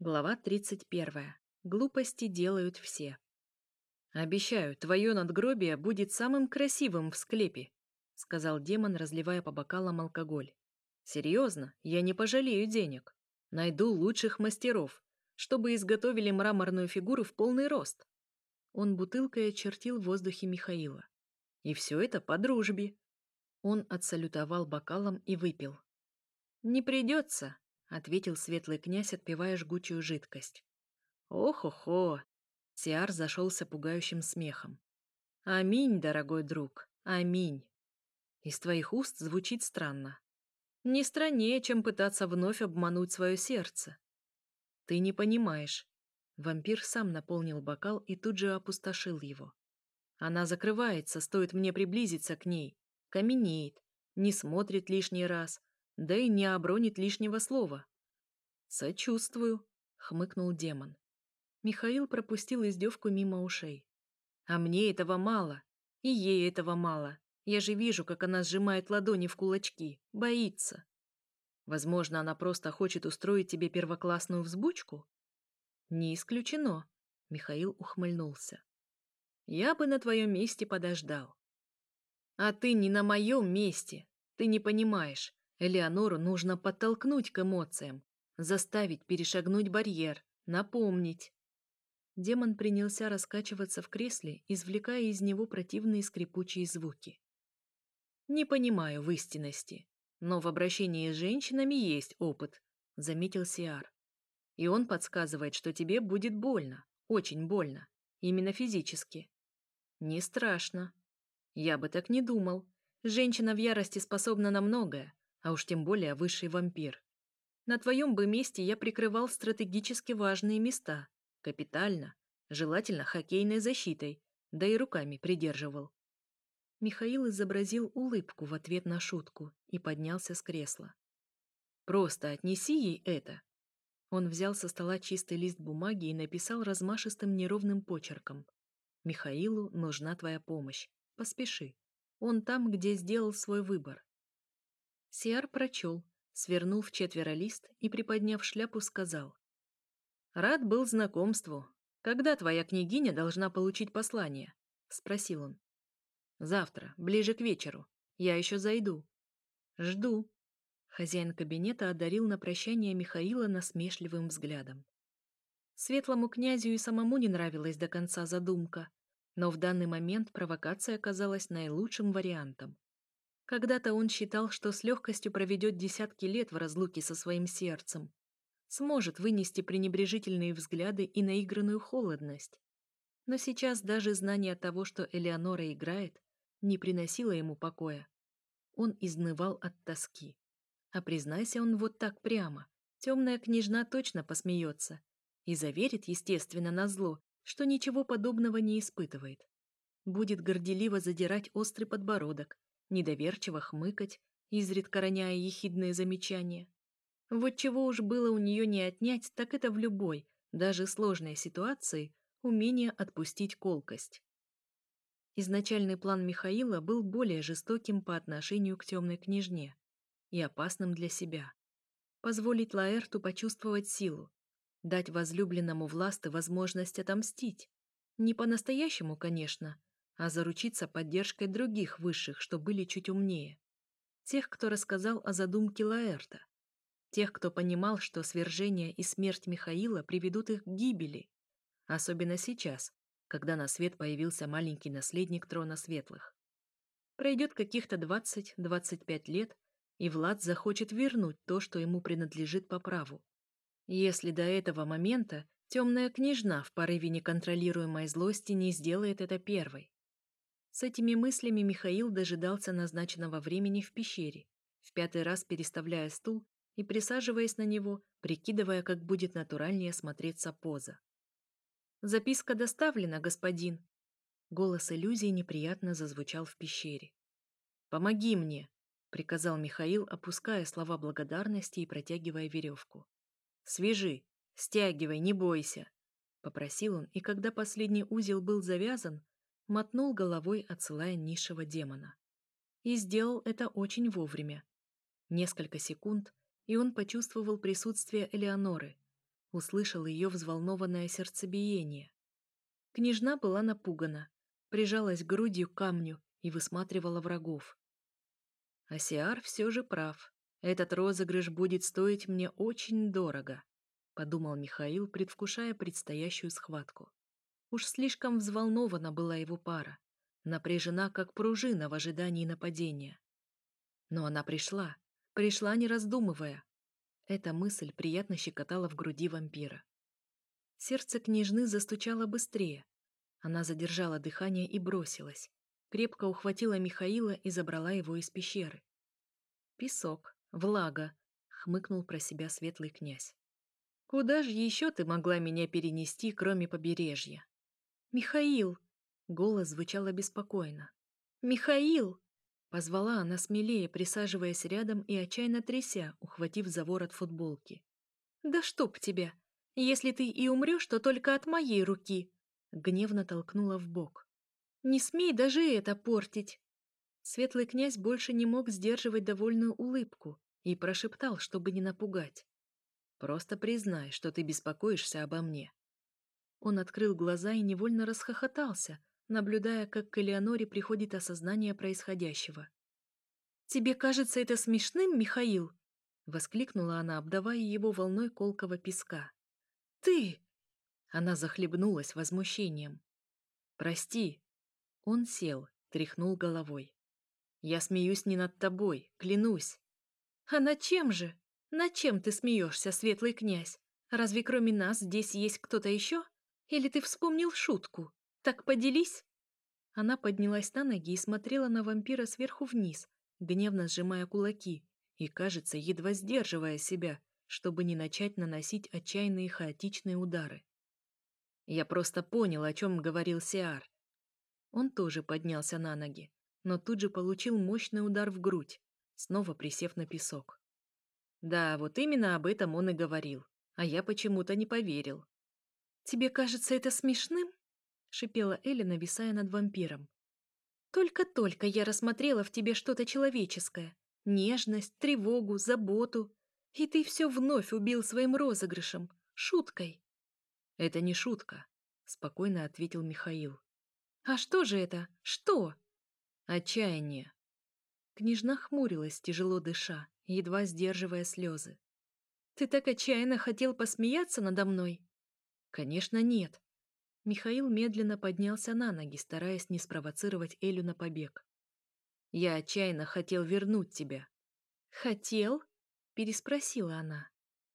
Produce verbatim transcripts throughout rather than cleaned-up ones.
Глава тридцать первая. Глупости делают все. «Обещаю, твое надгробие будет самым красивым в склепе», — сказал демон, разливая по бокалам алкоголь. «Серьезно, я не пожалею денег. Найду лучших мастеров, чтобы изготовили мраморную фигуру в полный рост». Он бутылкой очертил в воздухе Михаила. «И все это по дружбе». Он отсалютовал бокалом и выпил. «Не придется», — ответил светлый князь, отпивая жгучую жидкость. «Ох-охо!» — Сиар зашелся пугающим смехом. «Аминь, дорогой друг, аминь!» Из твоих уст звучит странно. Не страннее, чем пытаться вновь обмануть свое сердце. Ты не понимаешь. Вампир сам наполнил бокал и тут же опустошил его. Она закрывается, стоит мне приблизиться к ней, каменеет, не смотрит лишний раз, да и не обронит лишнего слова. «Сочувствую», — хмыкнул демон. Михаил пропустил издевку мимо ушей. «А мне этого мало, и ей этого мало. Я же вижу, как она сжимает ладони в кулачки, боится. Возможно, она просто хочет устроить тебе первоклассную взбучку?» «Не исключено», — Михаил ухмыльнулся. «Я бы на твоем месте подождал». «А ты не на моем месте. Ты не понимаешь. Элеонору нужно подтолкнуть к эмоциям, заставить перешагнуть барьер, напомнить». Демон принялся раскачиваться в кресле, извлекая из него противные скрипучие звуки. «Не понимаю в истинности, но в обращении с женщинами есть опыт», — заметил Сиар. «И он подсказывает, что тебе будет больно, очень больно, именно физически». «Не страшно». «Я бы так не думал. Женщина в ярости способна на многое, а уж тем более высший вампир. На твоем бы месте я прикрывал стратегически важные места, капитально, желательно хоккейной защитой, да и руками придерживал». Михаил изобразил улыбку в ответ на шутку и поднялся с кресла. «Просто отнеси ей это». Он взял со стола чистый лист бумаги и написал размашистым неровным почерком. «Михаилу нужна твоя помощь. Поспеши. Он там, где сделал свой выбор». Сиар прочел, свернул в четверо лист и, приподняв шляпу, сказал. «Рад был знакомству. Когда твоя княгиня должна получить послание?» — спросил он. «Завтра, ближе к вечеру. Я еще зайду». «Жду». Хозяин кабинета одарил на прощание Михаила насмешливым взглядом. Светлому князю и самому не нравилась до конца задумка, но в данный момент провокация оказалась наилучшим вариантом. Когда-то он считал, что с легкостью проведет десятки лет в разлуке со своим сердцем, сможет вынести пренебрежительные взгляды и наигранную холодность. Но сейчас даже знание того, что Элеонора играет, не приносило ему покоя. Он изнывал от тоски. А признайся он вот так прямо, темная княжна точно посмеется и заверит, естественно, назло, что ничего подобного не испытывает. Будет горделиво задирать острый подбородок, недоверчиво хмыкать, изредка роняя ехидные замечания. Вот чего уж было у нее не отнять, так это в любой, даже сложной ситуации, умение отпустить колкость. Изначальный план Михаила был более жестоким по отношению к темной княжне и опасным для себя. Позволить Лаэрту почувствовать силу, дать возлюбленному власти возможность отомстить. Не по-настоящему, конечно, а заручиться поддержкой других высших, что были чуть умнее. Тех, кто рассказал о задумке Лаэрта. Тех, кто понимал, что свержение и смерть Михаила приведут их к гибели. Особенно сейчас, когда на свет появился маленький наследник трона светлых. Пройдет каких-то двадцать-двадцать пять лет, и Влад захочет вернуть то, что ему принадлежит по праву. Если до этого момента темная княжна в порыве неконтролируемой злости не сделает это первой. С этими мыслями Михаил дожидался назначенного времени в пещере, в пятый раз переставляя стул и присаживаясь на него, прикидывая, как будет натуральнее смотреться поза. «Записка доставлена, господин!» Голос иллюзии неприятно зазвучал в пещере. «Помоги мне!» — приказал Михаил, опуская слова благодарности и протягивая веревку. «Свяжи! Стягивай, не бойся!» — попросил он, и когда последний узел был завязан, мотнул головой, отсылая низшего демона. И сделал это очень вовремя. Несколько секунд, и он почувствовал присутствие Элеоноры. услышал ее взволнованное сердцебиение. Княжна была напугана, прижалась грудью к камню и высматривала врагов. Асиар все же прав. Этот розыгрыш будет стоить мне очень дорого, подумал Михаил, предвкушая предстоящую схватку. Уж слишком взволнована была его пара, напряжена, как пружина в ожидании нападения. Но она пришла, пришла не раздумывая. Эта мысль приятно щекотала в груди вампира. Сердце княжны застучало быстрее. Она задержала дыхание и бросилась. Крепко ухватила Михаила и забрала его из пещеры. «Песок, влага», — хмыкнул про себя светлый князь. «Куда же еще ты могла меня перенести, кроме побережья?» «Михаил!» — голос звучал обеспокоенно. «Михаил!» — позвала она смелее, присаживаясь рядом и отчаянно тряся, ухватив за ворот футболки. «Да чтоб тебя! Если ты и умрешь, то только от моей руки!» Гневно толкнула в бок. «Не смей даже это портить!» Светлый князь больше не мог сдерживать довольную улыбку и прошептал, чтобы не напугать. «Просто признай, что ты беспокоишься обо мне». Он открыл глаза и невольно расхохотался, наблюдая, как к Элеоноре приходит осознание происходящего. «Тебе кажется это смешным, Михаил?» — воскликнула она, обдавая его волной колкого песка. «Ты!» — она захлебнулась возмущением. «Прости». Он сел, тряхнул головой. «Я смеюсь не над тобой, клянусь». «А над чем же? Над чем ты смеешься, светлый князь? Разве кроме нас здесь есть кто-то еще? Или ты вспомнил шутку? Так поделись?» Она поднялась на ноги и смотрела на вампира сверху вниз, гневно сжимая кулаки и, кажется, едва сдерживая себя, чтобы не начать наносить отчаянные хаотичные удары. «Я просто понял, о чем говорил Сиар». Он тоже поднялся на ноги, но тут же получил мощный удар в грудь, снова присев на песок. Да, вот именно об этом он и говорил, а я почему-то не поверил. «Тебе кажется это смешным?» — шипела Эля, нависая над вампиром. «Только-только я рассмотрела в тебе что-то человеческое. Нежность, тревогу, заботу. И ты все вновь убил своим розыгрышем, шуткой». «Это не шутка», — спокойно ответил Михаил. «А что же это? Что?» «Отчаяние». Княжна хмурилась, тяжело дыша, едва сдерживая слезы. «Ты так отчаянно хотел посмеяться надо мной?» «Конечно, нет». Михаил медленно поднялся на ноги, стараясь не спровоцировать Элю на побег. «Я отчаянно хотел вернуть тебя». «Хотел?» — переспросила она.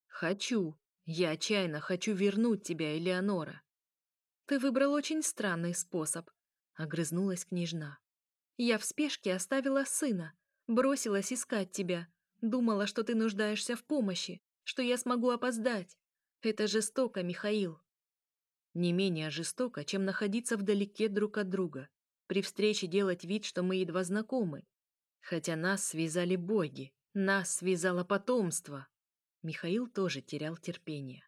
«Хочу. Я отчаянно хочу вернуть тебя, Элеонора». «Ты выбрал очень странный способ», — огрызнулась княжна. «Я в спешке оставила сына, бросилась искать тебя, думала, что ты нуждаешься в помощи, что я смогу опоздать. Это жестоко, Михаил». «Не менее жестоко, чем находиться вдалеке друг от друга, при встрече делать вид, что мы едва знакомы. Хотя нас связали боги, нас связало потомство». Михаил тоже терял терпение.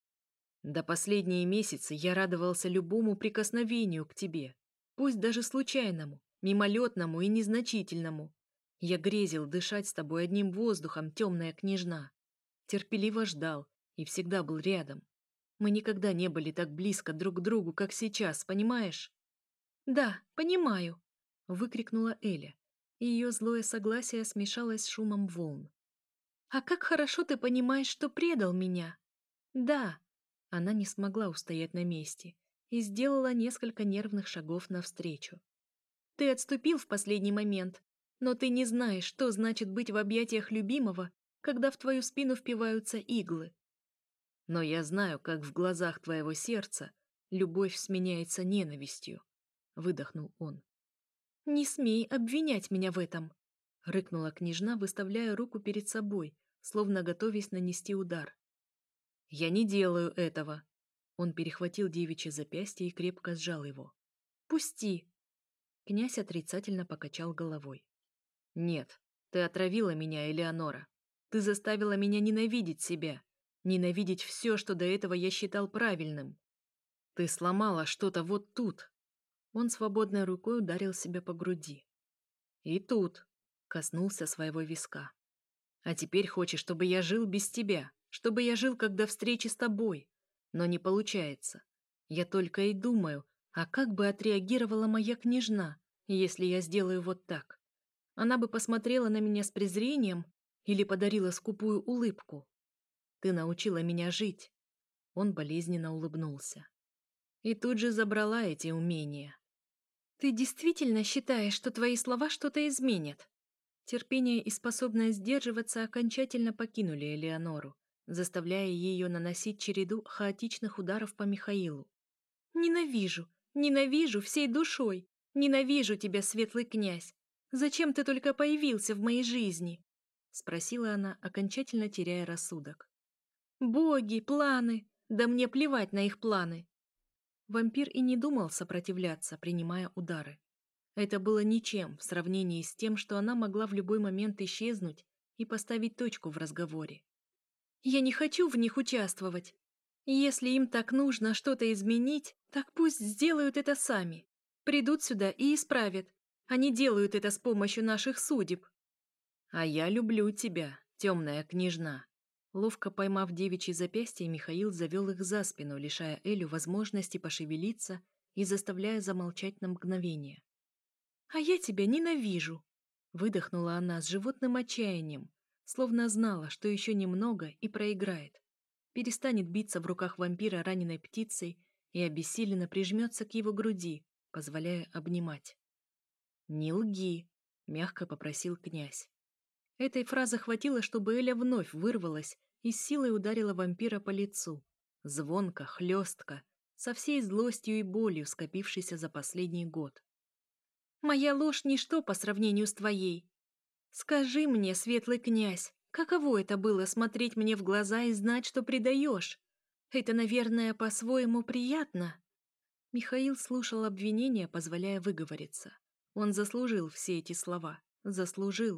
«До последние месяцы я радовался любому прикосновению к тебе, пусть даже случайному, мимолетному и незначительному. Я грезил дышать с тобой одним воздухом, темная княжна. Терпеливо ждал и всегда был рядом. Мы никогда не были так близко друг к другу, как сейчас, понимаешь?» «Да, понимаю», — выкрикнула Эля, и ее злое согласие смешалось с шумом волн. «А как хорошо ты понимаешь, что предал меня!» «Да!» Она не смогла устоять на месте и сделала несколько нервных шагов навстречу. «Ты отступил в последний момент, но ты не знаешь, что значит быть в объятиях любимого, когда в твою спину впиваются иглы. Но я знаю, как в глазах твоего сердца любовь сменяется ненавистью», — выдохнул он. «Не смей обвинять меня в этом», — рыкнула княжна, выставляя руку перед собой, словно готовясь нанести удар. «Я не делаю этого». Он перехватил девичье запястье и крепко сжал его. «Пусти!» Князь отрицательно покачал головой. «Нет, ты отравила меня, Элеонора. Ты заставила меня ненавидеть себя, ненавидеть все, что до этого я считал правильным. Ты сломала что-то вот тут». Он свободной рукой ударил себя по груди. «И тут», — коснулся своего виска. «А теперь хочешь, чтобы я жил без тебя, чтобы я жил, как до встречи с тобой. Но не получается. Я только и думаю, а как бы отреагировала моя княжна, если я сделаю вот так? Она бы посмотрела на меня с презрением или подарила скупую улыбку. Ты научила меня жить. Он болезненно улыбнулся. И тут же забрала эти умения. Ты действительно считаешь, что твои слова что-то изменят? Терпение и способность сдерживаться окончательно покинули Элеонору, заставляя ее наносить череду хаотичных ударов по Михаилу. «Ненавижу, ненавижу всей душой, ненавижу тебя, светлый князь. Зачем ты только появился в моей жизни?» — спросила она, окончательно теряя рассудок. «Боги, планы, да мне плевать на их планы». Вампир и не думал сопротивляться, принимая удары. Это было ничем в сравнении с тем, что она могла в любой момент исчезнуть и поставить точку в разговоре. «Я не хочу в них участвовать. Если им так нужно что-то изменить, так пусть сделают это сами. Придут сюда и исправят. Они делают это с помощью наших судеб». «А я люблю тебя, темная княжна». Ловко поймав девичьи запястья, Михаил завел их за спину, лишая Элю возможности пошевелиться и заставляя замолчать на мгновение. «А я тебя ненавижу!» — выдохнула она с животным отчаянием, словно знала, что еще немного и проиграет. Перестанет биться в руках вампира раненой птицей и обессиленно прижмется к его груди, позволяя обнимать. «Не лги!» — мягко попросил князь. Этой фразы хватило, чтобы Эля вновь вырвалась и с силой ударила вампира по лицу. Звонко, хлестко, со всей злостью и болью, скопившейся за последний год. «Моя ложь — ничто по сравнению с твоей. Скажи мне, светлый князь, каково это было смотреть мне в глаза и знать, что предаешь? Это, наверное, по-своему приятно». Михаил слушал обвинения, позволяя выговориться. Он заслужил все эти слова. Заслужил.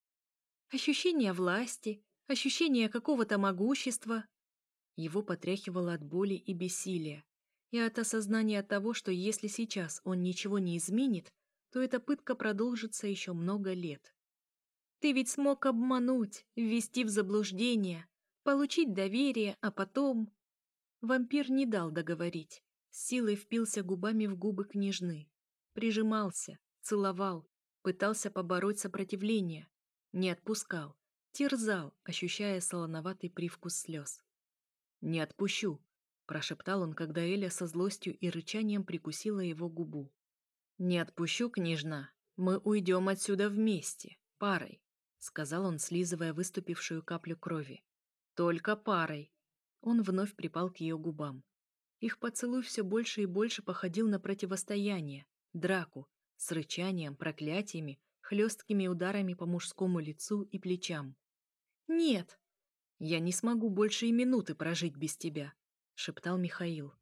Ощущение власти, ощущение какого-то могущества. Его потряхивало от боли и бессилия, и от осознания того, что если сейчас он ничего не изменит, то эта пытка продолжится еще много лет. Ты ведь смог обмануть, ввести в заблуждение, получить доверие, а потом... Вампир не дал договорить, с силой впился губами в губы княжны, прижимался, целовал, пытался побороть сопротивление, не отпускал, терзал, ощущая солоноватый привкус слез. «Не отпущу», — прошептал он, когда Эля со злостью и рычанием прикусила его губу. «Не отпущу, княжна. Мы уйдем отсюда вместе, парой», — сказал он, слизывая выступившую каплю крови. «Только парой». Он вновь припал к ее губам. Их поцелуй все больше и больше походил на противостояние, драку, с рычанием, проклятиями, хлесткими ударами по мужскому лицу и плечам. «Нет!» «Я не смогу больше и минуты прожить без тебя», — шептал Михаил.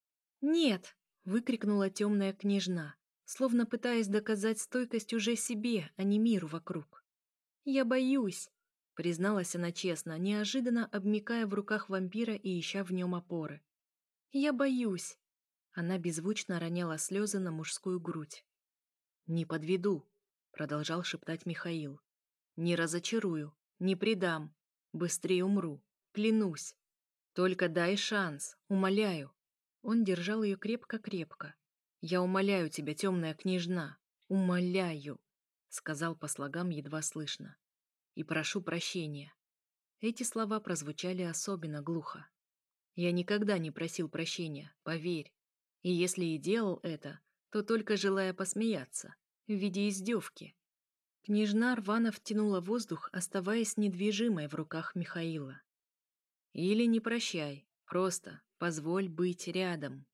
«Нет!» — выкрикнула темная княжна, словно пытаясь доказать стойкость уже себе, а не миру вокруг. «Я боюсь», — призналась она честно, неожиданно обмякая в руках вампира и ища в нем опоры. «Я боюсь». Она беззвучно роняла слезы на мужскую грудь. «Не подведу», — продолжал шептать Михаил. «Не разочарую, не предам, быстрее умру, клянусь. Только дай шанс, умоляю». Он держал ее крепко-крепко. «Я умоляю тебя, темная княжна, умоляю», — сказал по слогам едва слышно. «И прошу прощения». Эти слова прозвучали особенно глухо. Я никогда не просил прощения, поверь. И если и делал это, то только желая посмеяться, в виде издевки. Княжна рвано втянула воздух, оставаясь недвижимой в руках Михаила. Или не прощай, просто позволь быть рядом.